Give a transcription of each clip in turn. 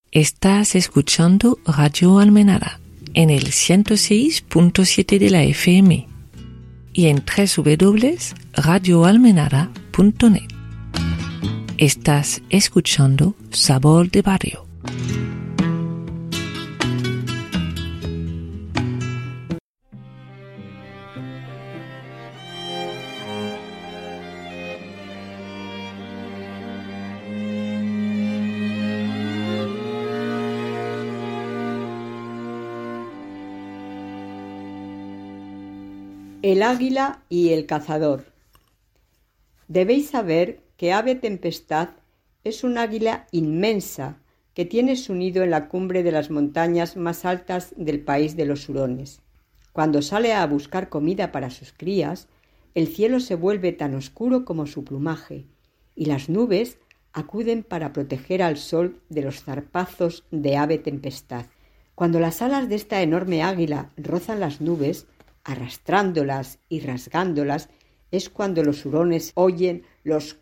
Estás escuchando Radio Almenara en el 106.7 de la FM y en www.radioalmenara.net. Estás escuchando Sabor de Barrio. El águila y el cazador. Debéis saber que Ave Tempestad es un águila inmensa que tiene su nido en la cumbre de las montañas más altas del país de los hurones. Cuando sale a buscar comida para sus crías, el cielo se vuelve tan oscuro como su plumaje, y las nubes acuden para proteger al sol de los zarpazos de Ave Tempestad. Cuando las alas de esta enorme águila rozan las nubes, arrastrándolas y rasgándolas, es cuando los hurones oyen los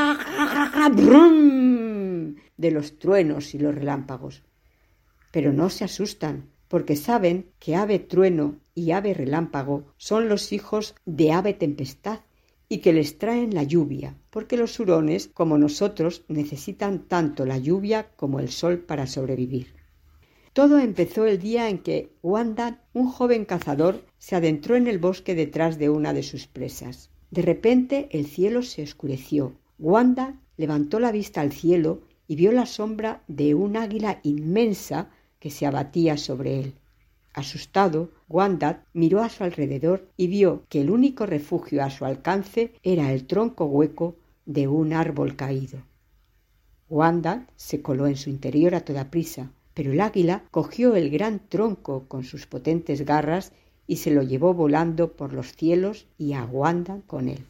brum de los truenos y los relámpagos. Pero no se asustan, porque saben que Ave Trueno y Ave Relámpago son los hijos de Ave Tempestad y que les traen la lluvia, porque los hurones, como nosotros, necesitan tanto la lluvia como el sol para sobrevivir. Todo empezó el día en que Wanda, un joven cazador, se adentró en el bosque detrás de una de sus presas. De repente el cielo se oscureció. Wanda levantó la vista al cielo y vio la sombra de un águila inmensa que se abatía sobre él. Asustado, Wanda miró a su alrededor y vio que el único refugio a su alcance era el tronco hueco de un árbol caído. Wanda se coló en su interior a toda prisa, pero el águila cogió el gran tronco con sus potentes garras y se lo llevó volando por los cielos y a Wanda con él.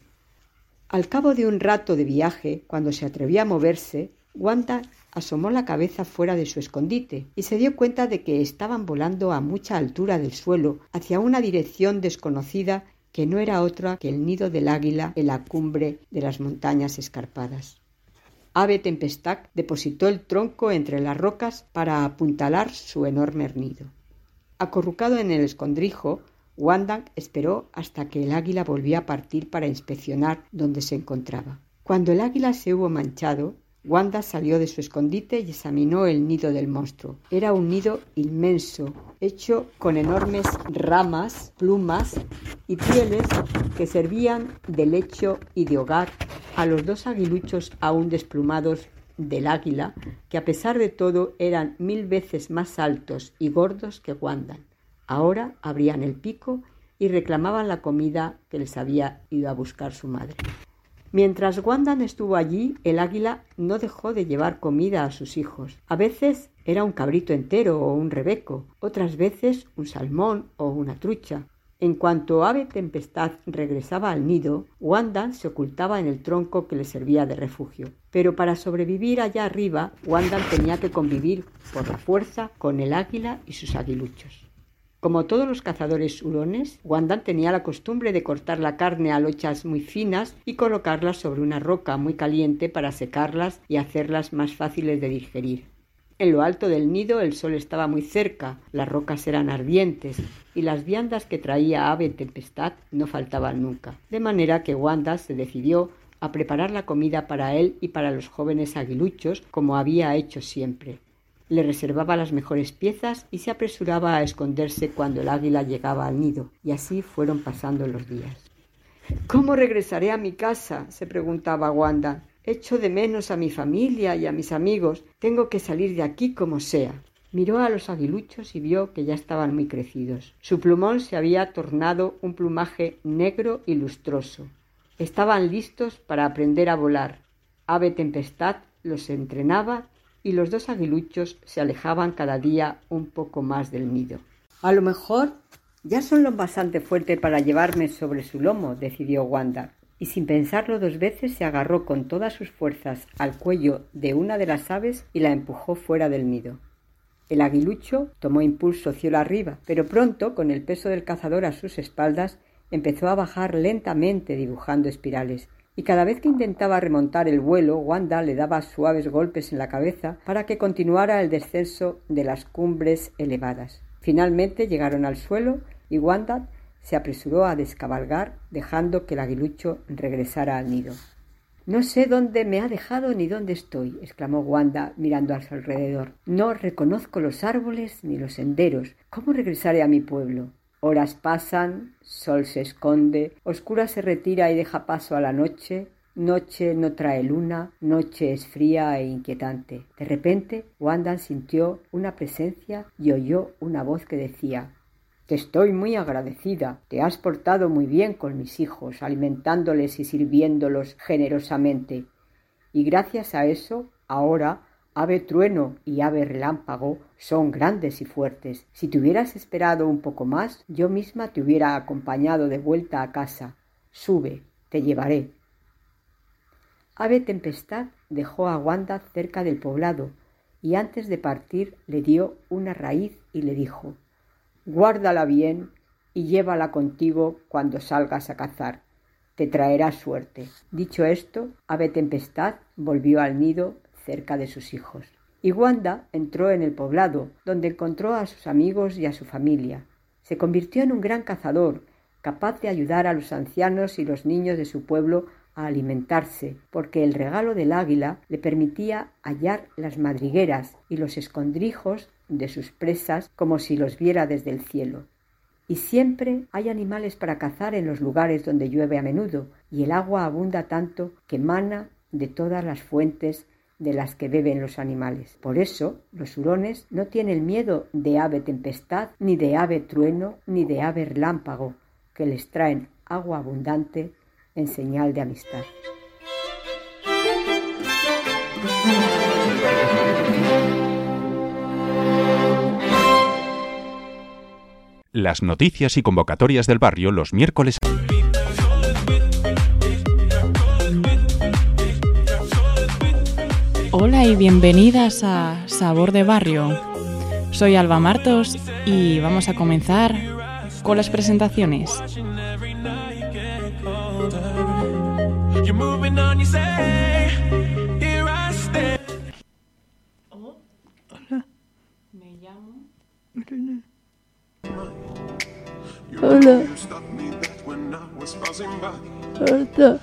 Al cabo de un rato de viaje, cuando se atrevió a moverse, Wanda asomó la cabeza fuera de su escondite y se dio cuenta de que estaban volando a mucha altura del suelo hacia una dirección desconocida que no era otra que el nido del águila en la cumbre de las montañas escarpadas. Ave Tempestad depositó el tronco entre las rocas para apuntalar su enorme nido. Acurrucado en el escondrijo, Wanda esperó hasta que el águila volvió a partir para inspeccionar dónde se encontraba. Cuando el águila se hubo manchado, Wanda salió de su escondite y examinó el nido del monstruo. Era un nido inmenso, hecho con enormes ramas, plumas y pieles que servían de lecho y de hogar a los dos aguiluchos aún desplumados del águila, que a pesar de todo eran 1000 veces más altos y gordos que Wanda. Ahora abrían el pico y reclamaban la comida que les había ido a buscar su madre. Mientras Wanda estuvo allí, el águila no dejó de llevar comida a sus hijos. A veces era un cabrito entero o un rebeco, otras veces un salmón o una trucha. En cuanto Ave Tempestad regresaba al nido, Wanda se ocultaba en el tronco que le servía de refugio. Pero para sobrevivir allá arriba, Wanda tenía que convivir por la fuerza con el águila y sus aguiluchos. Como todos los cazadores hurones, Wanda tenía la costumbre de cortar la carne a lochas muy finas y colocarlas sobre una roca muy caliente para secarlas y hacerlas más fáciles de digerir. En lo alto del nido el sol estaba muy cerca, las rocas eran ardientes y las viandas que traía Ave Tempestad no faltaban nunca. De manera que Wanda se decidió a preparar la comida para él y para los jóvenes aguiluchos como había hecho siempre. Le reservaba las mejores piezas y se apresuraba a esconderse cuando el águila llegaba al nido, y así fueron pasando los días. ¿Cómo regresaré a mi casa?, se preguntaba Wanda. Echo de menos a mi familia y a mis amigos. Tengo que salir de aquí como sea. Miró a los aguiluchos y vio que ya estaban muy crecidos. Su plumón se había tornado un plumaje negro y lustroso. Estaban listos para aprender a volar. Ave Tempestad los entrenaba y los dos aguiluchos se alejaban cada día un poco más del nido. A lo mejor ya son lo bastante fuerte para llevarme sobre su lomo, decidió Wanda, y sin pensarlo 2 veces se agarró con todas sus fuerzas al cuello de una de las aves y la empujó fuera del nido. El aguilucho tomó impulso cielo arriba, pero pronto, con el peso del cazador a sus espaldas, empezó a bajar lentamente dibujando espirales, y cada vez que intentaba remontar el vuelo, Wanda le daba suaves golpes en la cabeza para que continuara el descenso de las cumbres elevadas. Finalmente llegaron al suelo y Wanda se apresuró a descabalgar, dejando que el aguilucho regresara al nido. «No sé dónde me ha dejado ni dónde estoy», exclamó Wanda mirando a su alrededor. «No reconozco los árboles ni los senderos. ¿Cómo regresaré a mi pueblo?» Horas pasan, sol se esconde, oscura se retira y deja paso a la noche. Noche no trae luna, noche es fría e inquietante. De repente, Wanda sintió una presencia y oyó una voz que decía: «Te estoy muy agradecida. Te has portado muy bien con mis hijos, alimentándoles y sirviéndolos generosamente. Y gracias a eso, ahora Ave Trueno y Ave Relámpago son grandes y fuertes. Si te hubieras esperado un poco más, yo misma te hubiera acompañado de vuelta a casa. Sube, te llevaré». Ave Tempestad dejó a Wanda cerca del poblado y antes de partir le dio una raíz y le dijo: «Guárdala bien y llévala contigo cuando salgas a cazar. Te traerá suerte». Dicho esto, Ave Tempestad volvió al nido cerca de sus hijos. Y Wanda entró en el poblado, donde encontró a sus amigos y a su familia. Se convirtió en un gran cazador, capaz de ayudar a los ancianos y los niños de su pueblo a alimentarse, porque el regalo del águila le permitía hallar las madrigueras y los escondrijos de sus presas como si los viera desde el cielo. Y siempre hay animales para cazar en los lugares donde llueve a menudo, y el agua abunda tanto que mana de todas las fuentes de las que beben los animales. Por eso, los hurones no tienen miedo de Ave Tempestad, ni de Ave Trueno, ni de Ave Relámpago, que les traen agua abundante en señal de amistad. Las noticias y convocatorias del barrio los miércoles. Hola y bienvenidas a Sabor de Barrio. Soy Alba Martos y vamos a comenzar con las presentaciones. Hola. Me llamo. Hola. Hola.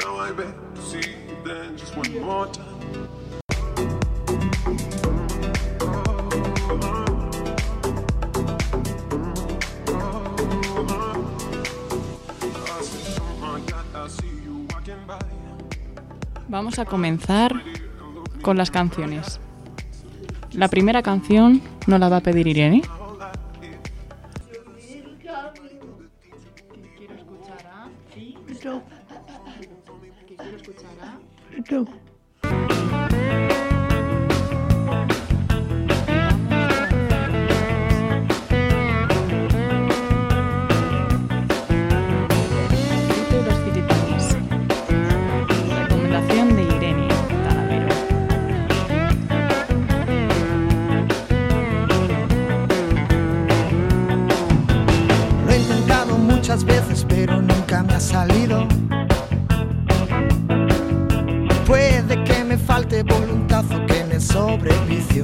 Vamos a comenzar con las canciones. La primera canción nos la va a pedir Irene. Recomendación de Irene Talavero. Lo he intentado muchas veces, pero nunca me ha salido. Puede que me falte voluntad o que me sobre vicio.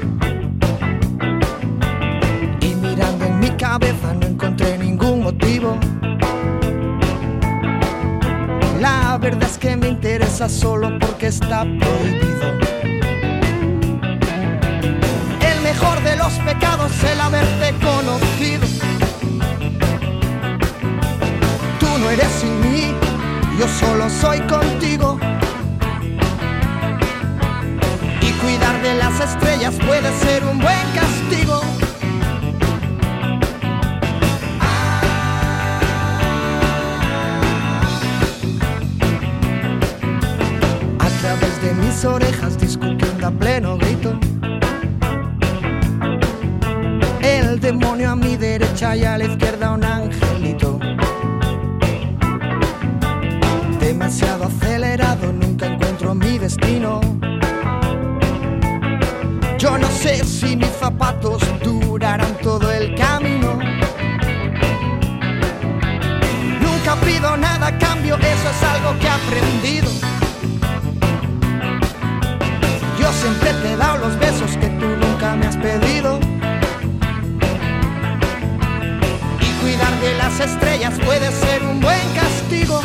Y mirando en mi cabeza no encontré ningún motivo. La verdad es que me interesa solo porque está prohibido. El mejor de los pecados es el haberte conocido. Tú no eres sin mí, yo solo soy contigo. Y cuidar de las estrellas puede ser un buen castigo. A través de mis orejas discutiendo a pleno grito. El demonio a mi derecha y a la izquierda un angelito. Demasiado acelerado, nunca encuentro mi destino. Yo no sé si mis zapatos durarán todo el camino. Nunca pido nada a cambio, eso es algo que he aprendido. Yo siempre te he dado los besos que tú nunca me has pedido. Y cuidar de las estrellas puede ser un buen castigo.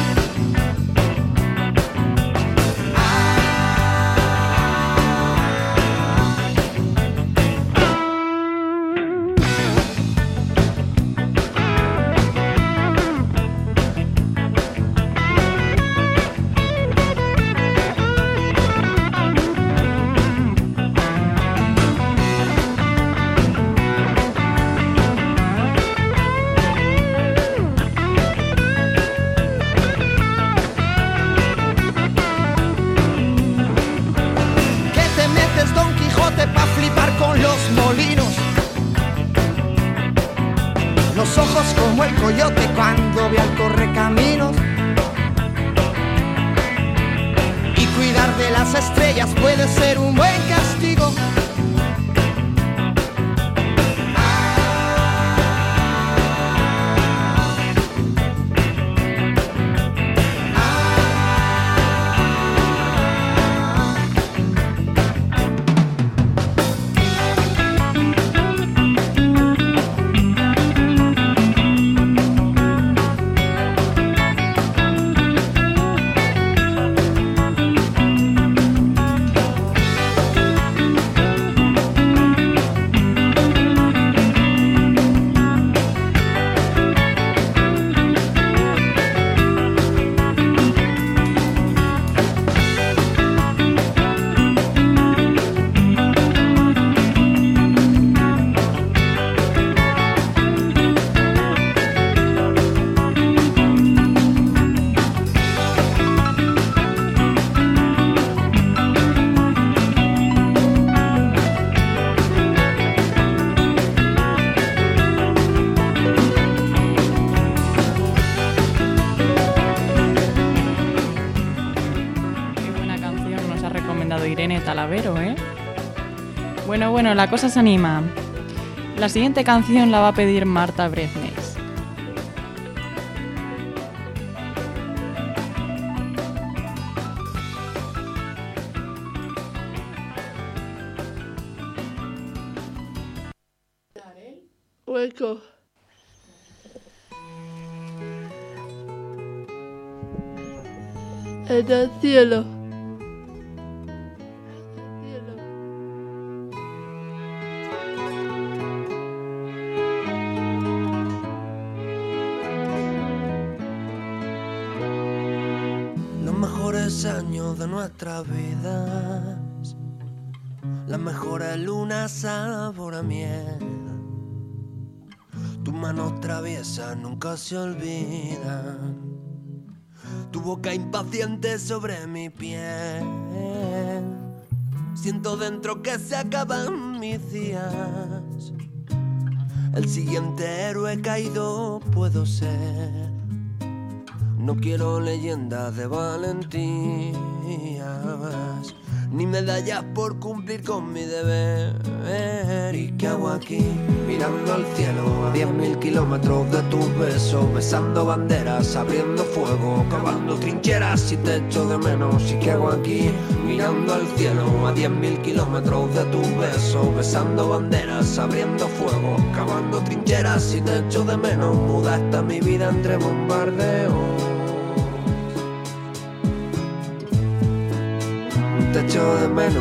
Como el coyote cuando ve al correcaminos. Y cuidar de las estrellas puede ser un buen castigo. Talavero, ¿eh? Bueno, la cosa se anima. La siguiente canción la va a pedir Marta Breznes. Hueco. En el cielo. Años de nuestras vidas, las mejores lunas sabor a miel. Tus manos traviesas nunca se olvidan, tu boca impaciente sobre mi piel. Siento dentro que se acaban mis días, el siguiente héroe caído puedo ser. No quiero leyendas de valentías, ni medallas por cumplir con mi deber. ¿Y qué hago aquí? Mirando al cielo a 10.000 kilómetros de tus besos, besando banderas, abriendo fuego, cavando trincheras y te echo de menos. ¿Y qué hago aquí? Mirando al cielo a 10.000 kilómetros de tus besos, besando banderas, abriendo fuego, cavando trincheras y te echo de menos. Muda está mi vida entre bombardeos, te echo de menos.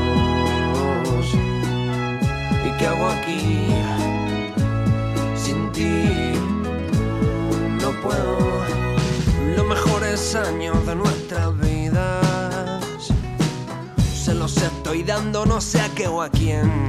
¿Y qué hago aquí? Sin ti no puedo. Los mejores años de nuestras vidas se los estoy dando no sé a qué o a quién,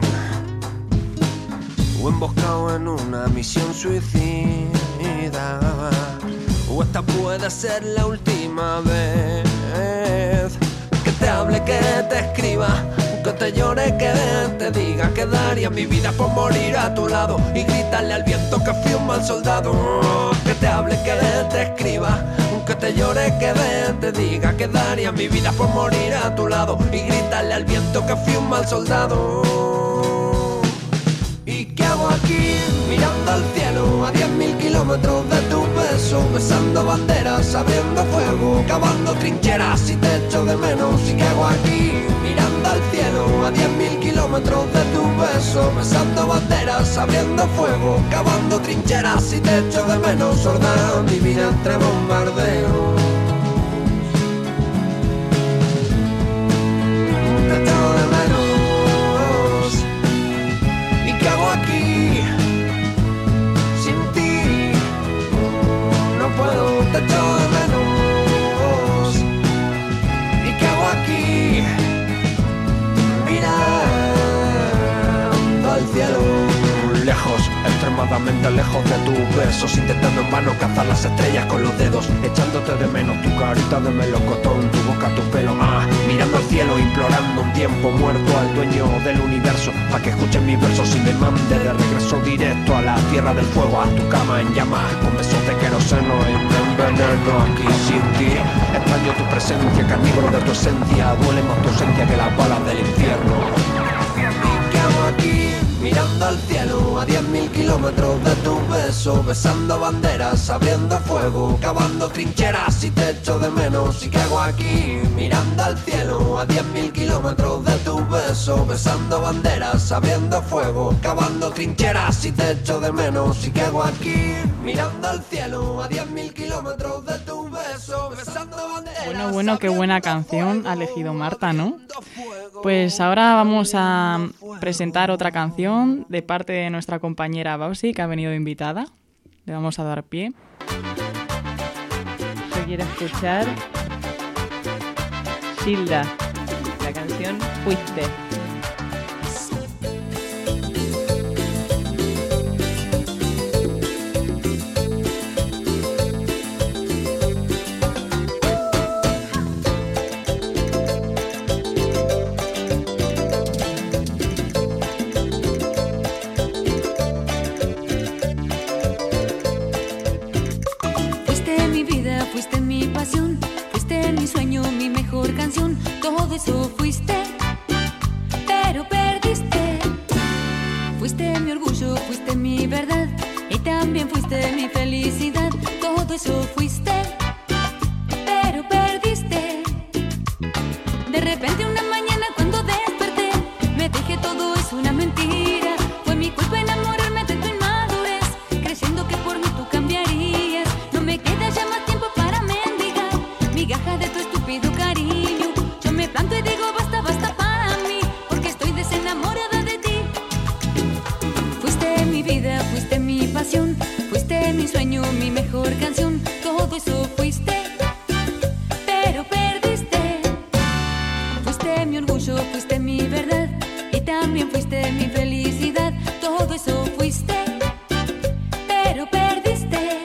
o emboscado en una misión suicida, o esta puede ser la última vez que te hable, que te escriba, que te llore, que te diga que daría mi vida por morir a tu lado y gritarle al viento que fui un mal soldado. Que te hable, que te escriba, que te llore, que te diga que daría mi vida por morir a tu lado y gritarle al viento que fui un mal soldado. ¿Y qué hago aquí? Mirando al cielo a 10.000 kilómetros de tu beso, besando banderas, abriendo fuego, cavando trincheras. Y te echo de menos, ¿y qué hago aquí? Mirando al cielo a 10.000 kilómetros de tu beso, besando banderas, abriendo fuego, cavando trincheras. Y te echo de menos, sorda divina entre bombardeos. Te echo de menos. ¿Y qué hago aquí? Sin ti no puedo, te echo de menos. ¿Y qué hago aquí? Mirando al cielo. Lejos, extremadamente lejos de tus besos, intentando en vano cazar las estrellas con los dedos, echándote de menos tu carita de melocotón, tu boca, tu pelo, mirando al cielo, implorando un tiempo muerto al dueño del universo, pa' que escuchen mis versos y me mande de regreso directo a la tierra del fuego, a tu cama en llamas, con besos de queroseno y me enveneno aquí sin ti. Extraño tu presencia, carnívoro de tu esencia, duele más tu ausencia que las balas del infierno. ¿Y qué hago aquí? Mirando al cielo a 10.000 kilómetros de tu beso, besando banderas, abriendo fuego, cavando trincheras. Y te echo de menos, ¿y qué hago aquí? Mirando al cielo a 10.000 kilómetros de tu beso, besando banderas, abriendo fuego, cavando trincheras. Y te echo de menos, ¿y qué hago aquí? Mirando al cielo a 10.000 kilómetros de tu beso, besando banderas. Bueno, qué buena canción ha elegido Marta, ¿no? Pues ahora vamos a presentar otra canción de parte de nuestra compañera Babsi, que ha venido invitada. Le vamos a dar pie. Yo quiero escuchar Gilda, la canción Fuiste. Fuiste mi sueño, mi mejor canción, todo eso fuiste, pero perdiste. Fuiste mi orgullo, fuiste mi verdad, y también fuiste mi felicidad, todo eso fuiste, pero perdiste. De repente una mañana cuando desperté, me dije todo es una mentira, fue mi culpa enamorarme de tu inmadurez, creyendo que por mí tú cambiarías, no me queda ya más tiempo para mendigar migajas de tu estúpido cariño. Yo me planto y digo basta, basta para mí, porque estoy desenamorada de ti. Fuiste mi vida, fuiste mi pasión, fuiste mi sueño, mi mejor canción, todo eso fuiste, pero perdiste. Fuiste mi orgullo, fuiste mi verdad, y también fuiste mi felicidad, todo eso fuiste, pero perdiste.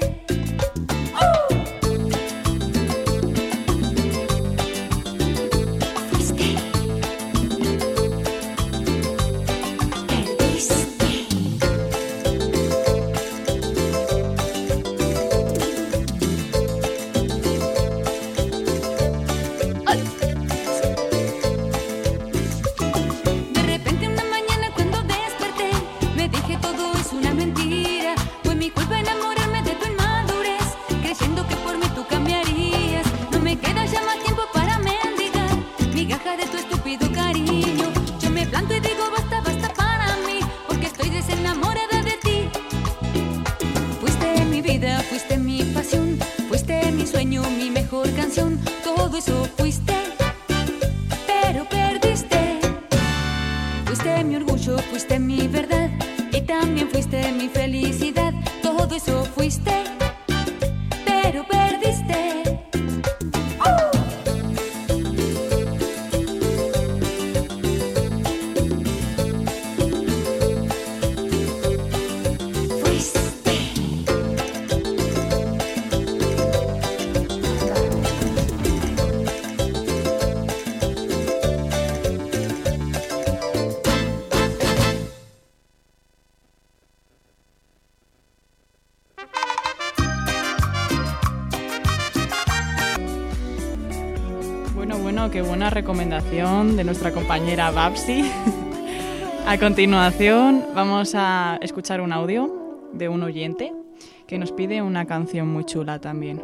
Qué buena recomendación de nuestra compañera Babsi. A continuación vamos a escuchar un audio de un oyente que nos pide una canción muy chula también.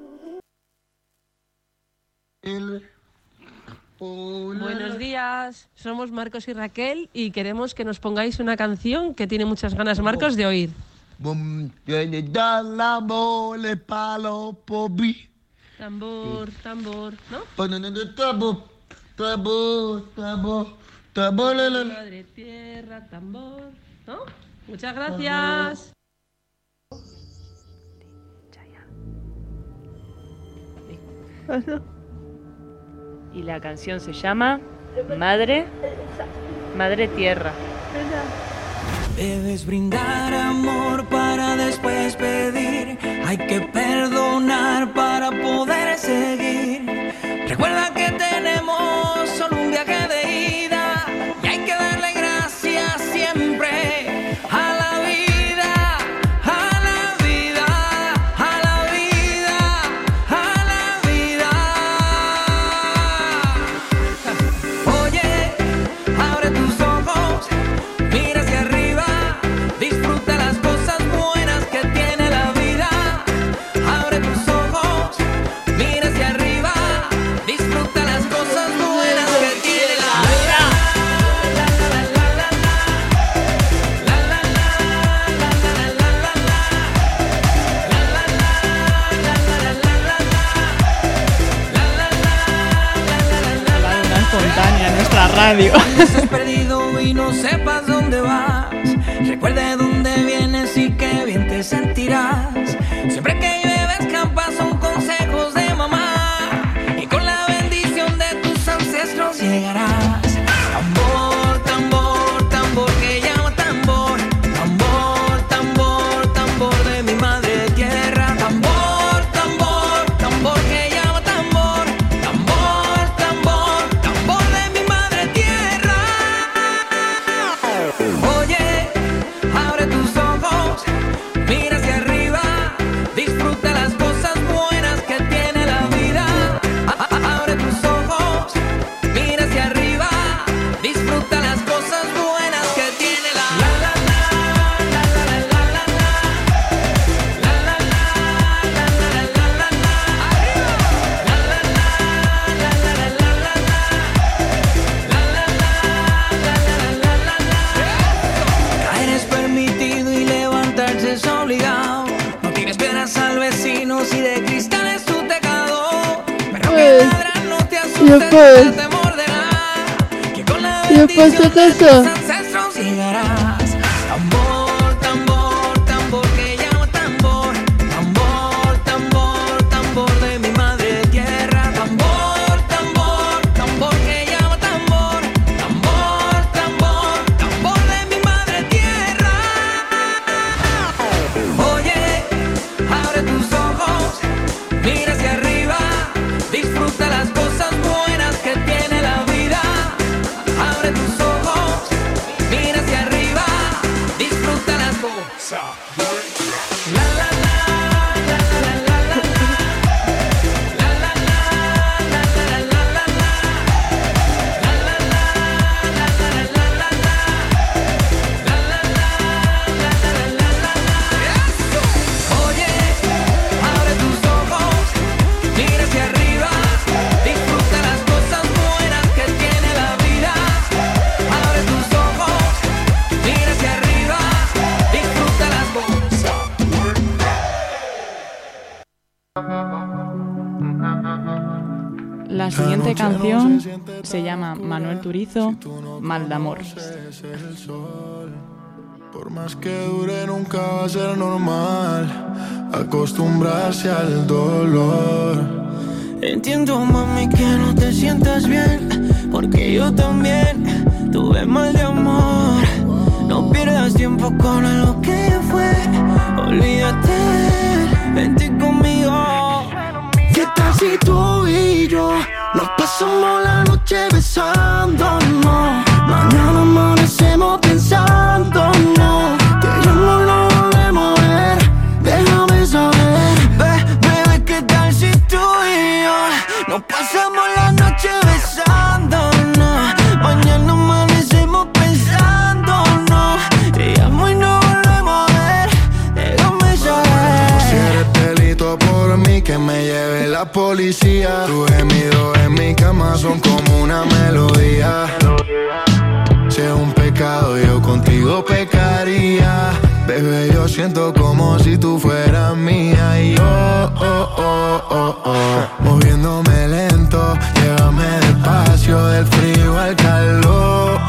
Buenos días, somos Marcos y Raquel y queremos que nos pongáis una canción que tiene muchas ganas Marcos de oír. Tambor, tambor, ¿no? Madre tierra, tambor, ¿no? Muchas gracias. Y la canción se llama Madre Tierra. Debes brindar amor para después pedir. Hay que perdonar para poder seguir. Recuerda que tenemos solo un viaje de ida y hay que darle gracias siempre a la vida, a la vida, a la vida, a la vida. Oye, abre tus ojos, mira hacia arriba, disfruta las cosas buenas que tiene la vida. Abre tus ojos, mira hacia arriba, disfruta las cosas buenas que tiene la vida. La luna espontánea en nuestra radio. Estás perdido y no sepas dónde vas. Recuerda de dónde vienes y qué bien te sentirás. Siempre que llueve escampa son consejos de mamá. Y con la bendición de tus ancestros llegarás. Tambor, tambor, tambor que llama tambor. Tambor, tambor, tambor de mi madre tierra. Tambor, tambor, tambor que llama tambor. Tambor, tambor, tambor de mi madre tierra. Oye, abre tus ojos, mira hacia arriba, disfruta las cosas buenas que tiene la vida. Abre tus ojos, mira hacia arriba, disfruta las cosas buenas que tiene la vida. Caer es permitido y levantarse es obligado. No tires piedras al vecino si de cristal es tu tejado. Pero que ladran, no te asustes, que te morderá. Que con la bendición de tus ancestros llegarás. Tambor, tambor, tambor que llama tambor. Tambor, tambor, tambor de mi madre tierra. Tambor, tambor, tambor que llama tambor. Tambor, tambor, tambor de mi madre tierra. Oye, abre tus ojos, mira hacia arriba, disfruta las cosas buenas que tiene la vida. Abre tus ojos, mira hacia arriba, disfruta las cosas. La la la, la la la la la, la la la, la la la la la, la la la, la la la la la, la la la, la la la la la. Oye, abre tus ojos, mira hacia arriba, disfruta las cosas buenas que tiene la vida. Abre tus ojos, mira hacia arriba, disfruta las cosas. La siguiente canción se llama Manuel Turizo, Mal de Amor. Por más que dure nunca va a ser normal acostumbrarse al dolor. Entiendo, mami, que no te sientas bien, porque yo también tuve mal de amor. No pierdas tiempo con algo que ya fue. Olvídate, vente conmigo. ¿Qué tal si tú y yo nos pasamos la noche besándonos? Mañana amanecemos pensándonos. Te llamo, no volvemos a ver. Déjame saber. Bebé, ¿qué tal si tú y yo nos pasamos la noche besándonos? Mañana amanecemos pensándonos. Te llamo y no volvemos a ver. Déjame saber. siento como si tú fueras mía. Y moviéndome lento, llévame despacio, del frío al calor.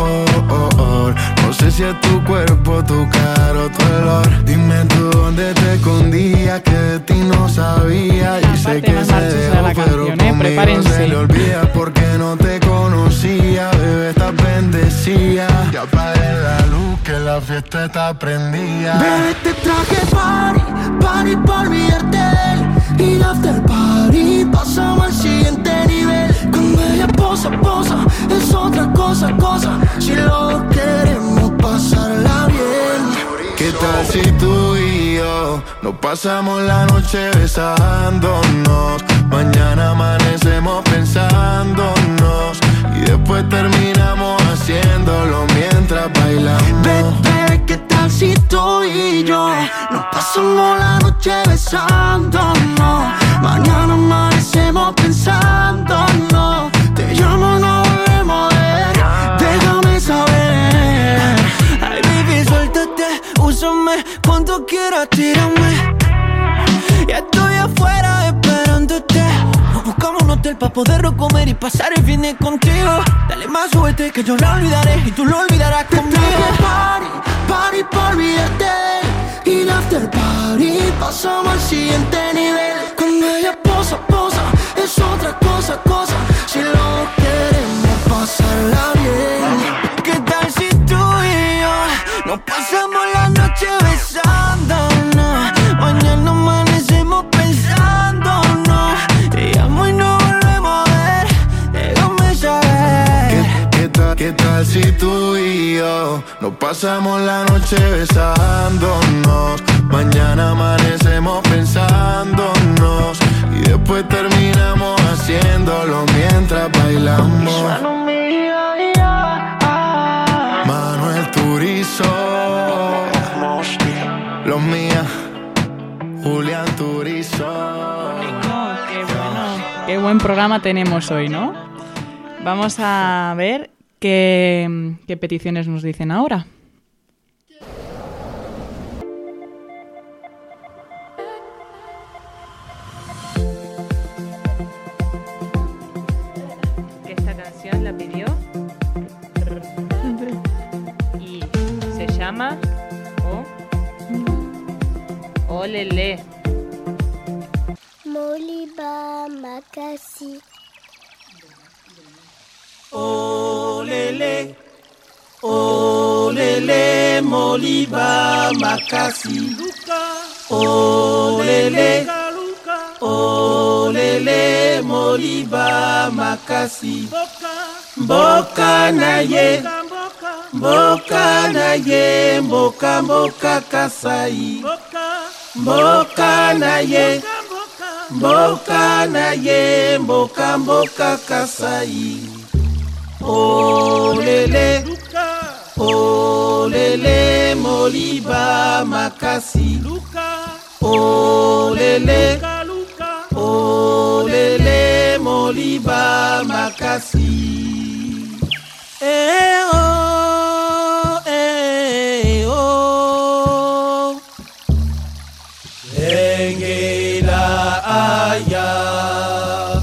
No sé si es tu cuerpo, tu cara o tu olor. Dime tú dónde te escondías, que de ti no sabía. Y sé que se dejó, pero conmigo se le olvida porque no te conocía. Bebé, estás bendecida. Ya apagué la luz, que la fiesta está prendida. Bebé, te traje party pa' olvidarte de él. Y el after party, pasamos al siguiente nivel. Cuando ella posa, es otra cosa. Si lo queremos pasarla bien. ¿Qué tal si tú y yo nos pasamos la noche besándonos? Mañana amanecemos pensándonos y después terminamos haciéndolo mientras bailamos. Bebé, ¿qué tal si tú y yo nos pasamos la noche besándonos? Mañana amanecemos pensándonos. Te llamo, no volvemos a ver. Déjame saber. Ay, baby, suéltate, úsame cuando quieras, tírame. Ya estoy afuera esperándote. Nos buscamos un hotel pa' poderlo comer y pasar el fin de contigo. Dale más, súbete que yo la olvidaré y tú lo olvidarás conmigo. Party pa' olvidarte. Y el after party, pasamos al siguiente nivel. Cuando ella posa, es otra cosa. Si lo queremos pasarla bien. ¿Qué tal si tú y yo nos pasamos la noche besándonos? Mañana amanecemos pensándonos. Te llamo y no volvemos a ver. Déjame saber. ¿Qué tal si tú y yo nos pasamos la noche besándonos? Mañana amanecemos pensándonos y después terminamos haciéndolo mientras bailamos. Manuel Turizo, los mías, Julián Turizo. Qué buen programa tenemos hoy, ¿no? Vamos a ver qué peticiones nos dicen ahora. Esta canción la pidió y se llama Olele. Moliba Makasi. Olele, olele, Moliba Makasi. Olele, olele, Moliba Makasi. Mboka na ye, mboka kasai. Mboka na ye, mboka kasai. Olele, olele, Moliba Makasi. Olele, olele, Moliba Makasi. Engela aya.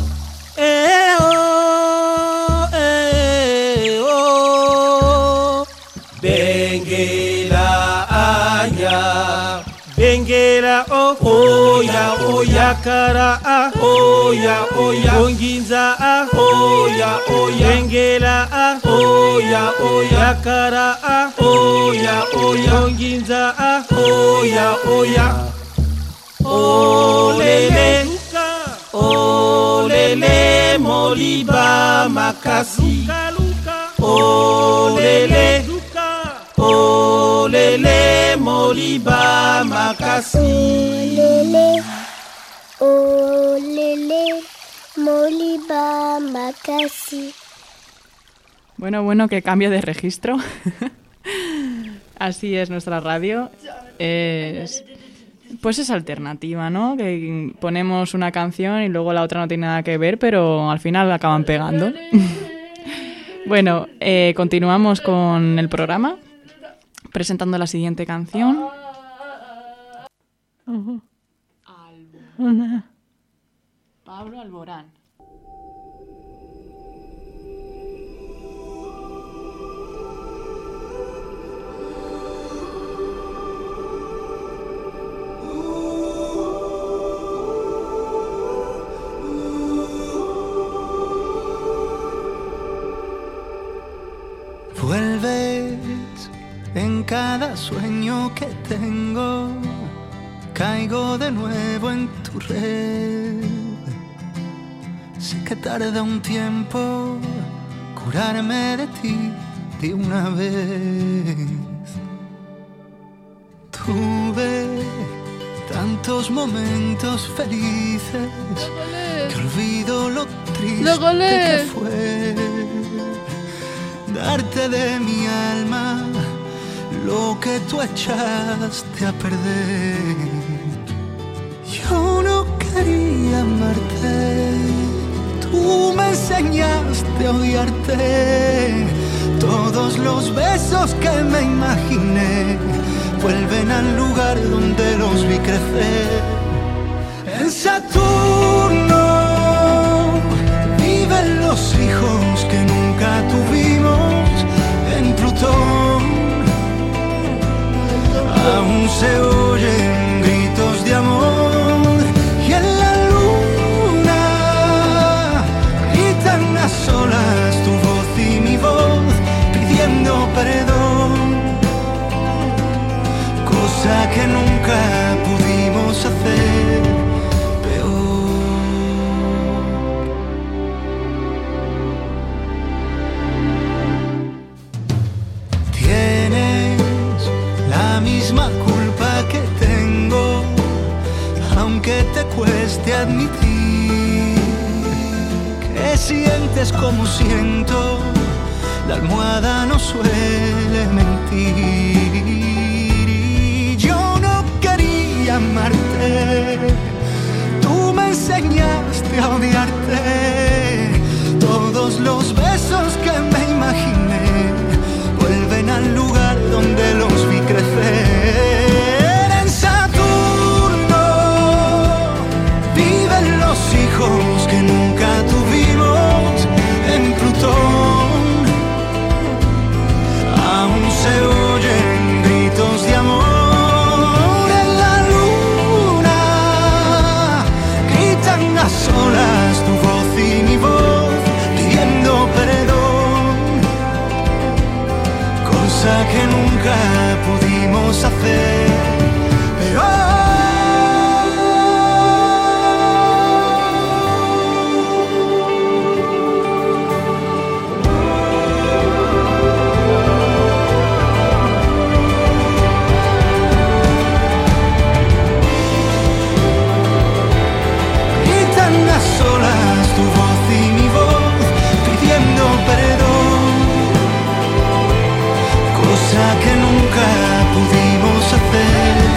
Bengela aya. Bengela oya oya kara oya oya onginza oya oya bengela oya oya kara oya oya onginza oya oya olele olele Moliba Makasi olele olele Moliba Makasi Olele, Moliba Makasi. Bueno, que cambio de registro. Así es nuestra radio. Pues es alternativa, ¿no? Que ponemos una canción y luego la otra no tiene nada que ver, pero al final acaban pegando. Bueno, continuamos con el programa, presentando la siguiente canción. Pablo Alborán. Vuelves en cada sueño que tengo, caigo de nuevo en tu red. Sé que tarda un tiempo curarme de ti de una vez. Tuve tantos momentos felices que olvido lo triste que fue darte de mi alma lo que tú echaste a perder. Yo no quería amarte, tú me enseñaste a odiarte. Todos los besos que me imaginé vuelven al lugar donde los vi crecer. En Saturno viven los hijos que nunca tuvimos. En Plutón aún se oyen gritos de amor. Y en la luna gritan a solas tu voz y mi voz pidiendo perdón, cosa que nunca pudimos hacer peor. Tienes la misma culpa que tengo, aunque te cueste admitir que sientes como siento. La almohada no suele mentir. Y yo no quería amarte, tú me enseñaste a odiarte. Todos los besos que me imaginé vuelven al lugar donde los vi crecer. En Saturno viven los hijos que nunca tuvimos. En Plutón aún se oyen gritos de amor. En la luna gritan a solas tu voz y mi voz pidiendo perdón, cosa que nunca pudimos hacer. Pero solas tu voz y mi voz pidiendo perdón, cosa que nunca pudimos hacer.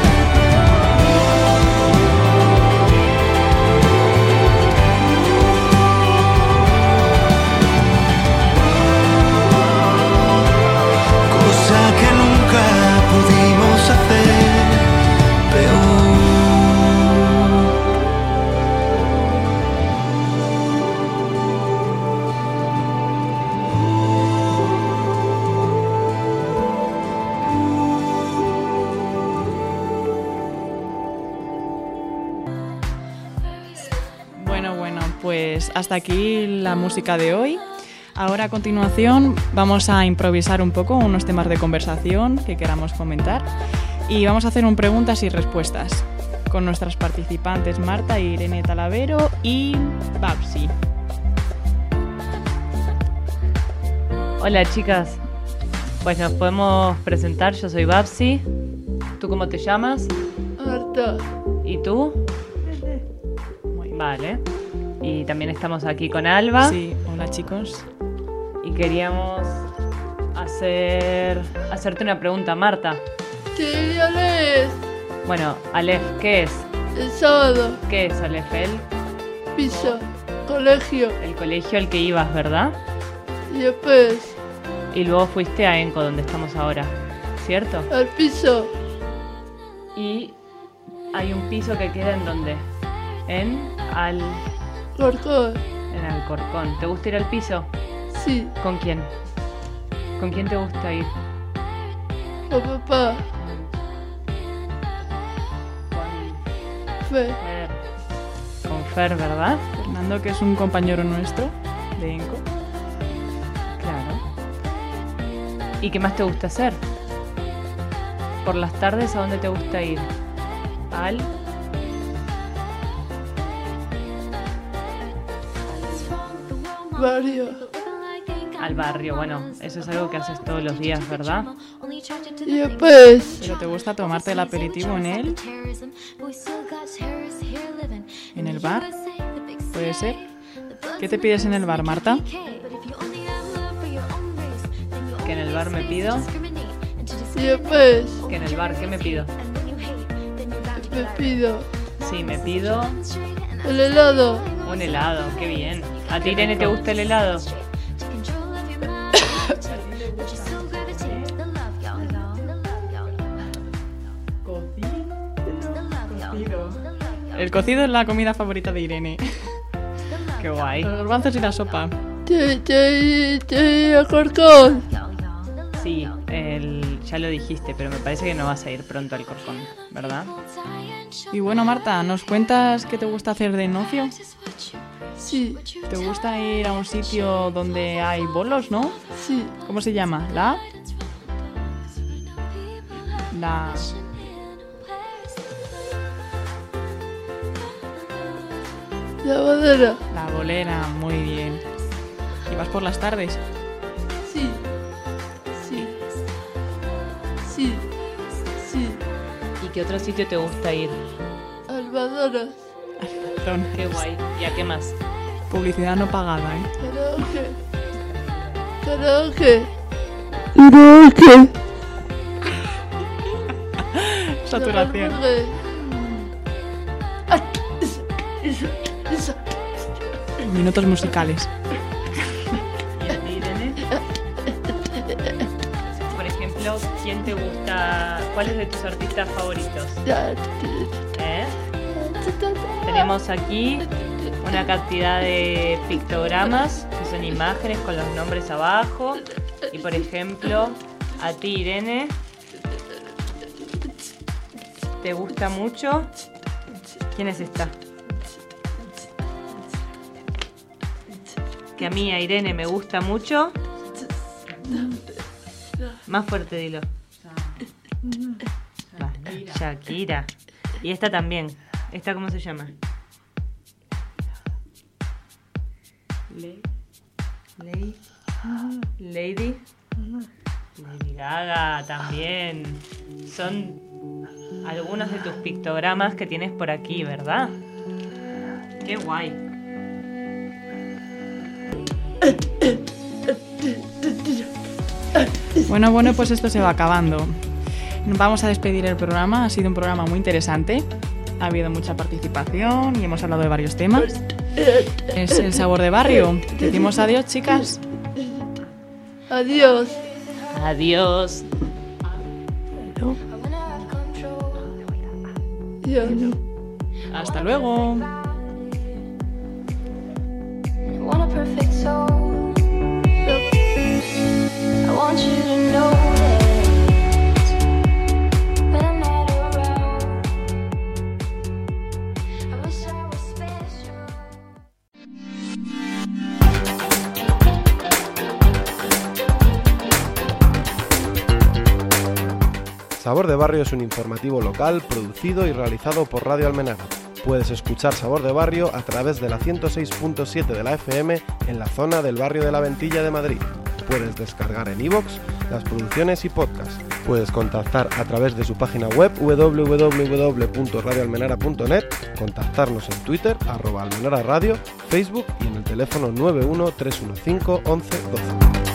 Cosa que nunca pudimos hacer peor. Pues hasta aquí la música de hoy. Ahora a continuación vamos a improvisar un poco unos temas de conversación que queramos comentar y vamos a hacer un preguntas y respuestas con nuestras participantes Marta e Irene Talavero y Babsi. Hola chicas, pues nos podemos presentar. Yo soy Babsi. ¿Tú cómo te llamas? Marta. ¿Y tú? Vale. Y también estamos aquí con Alba. Sí, hola chicos. Y queríamos hacerte una pregunta, Marta. Sí, Aleph. Bueno, Aleph, ¿qué es? El sábado. ¿Qué es Aleph? El piso, colegio. El colegio al que ibas, ¿verdad? Y después. Y luego fuiste a Enco, donde estamos ahora, ¿cierto? Al piso. Y hay un piso que queda en ¿dónde? En Corcón. En Alcorcón. ¿Te gusta ir al piso? Sí. ¿Con quién? ¿Con quién te gusta ir? Con papá. Fer. Con Fer, ¿verdad? Fernando, que es un compañero nuestro de ENCO. Claro. ¿Y qué más te gusta hacer? Por las tardes, ¿a dónde te gusta ir? Barrio. Al barrio, bueno, eso es algo que haces todos los días, ¿verdad? Y después. ¿Pero te gusta tomarte el aperitivo en él? ¿En el bar? ¿Puede ser? ¿Qué te pides en el bar, Marta? Que en el bar me pido. Y después. Que en el bar, ¿qué me pido? Me pido. Sí, me pido. El helado. Un helado, qué bien. ¿A ti, Irene, te gusta el helado? El cocido es la comida favorita de Irene. Qué guay. Los garbanzos y la sopa. Te Alcorcón. Sí, ya lo dijiste, pero me parece que no vas a ir pronto al Alcorcón, ¿verdad? Y bueno, Marta, ¿nos cuentas qué te gusta hacer de ocio? Sí. ¿Te gusta ir a un sitio donde hay bolos, no? Sí. ¿Cómo se llama? La bolera. La bolera, muy bien. ¿Y vas por las tardes? Sí. Sí. Sí. Sí. ¿Y qué otro sitio te gusta ir? Albadoras. Qué guay. ¿Y a qué más? Publicidad no pagada, ¿eh? Karaoke. Saturación. Minutos musicales. ¿Y a ti, Irene? Por ejemplo, ¿quién te gusta? ¿Cuáles de tus artistas favoritos? Tenemos aquí una cantidad de pictogramas, que son imágenes con los nombres abajo. Y por ejemplo, a ti, Irene, ¿te gusta mucho? ¿Quién es esta? Que a mí, a Irene, me gusta mucho. Más fuerte, dilo. Shakira. Y esta también. ¿Esta cómo se llama? Lady Gaga también. Son algunos de tus pictogramas que tienes por aquí, ¿verdad? ¡Qué guay! Bueno, pues esto se va acabando. Vamos a despedir el programa. Ha sido un programa muy interesante. Ha habido mucha participación y hemos hablado de varios temas. Es el sabor de barrio. Decimos adiós, chicas. Adiós. Adiós. Adiós. Hasta luego. Sabor de Barrio es un informativo local producido y realizado por Radio Almenara. Puedes escuchar Sabor de Barrio a través de la 106.7 de la FM en la zona del barrio de la Ventilla de Madrid. Puedes descargar en iVoox las producciones y podcasts. Puedes contactar a través de su página web www.radioalmenara.net, contactarnos en Twitter, @almenara radio, Facebook y en el teléfono 91 315 11 12.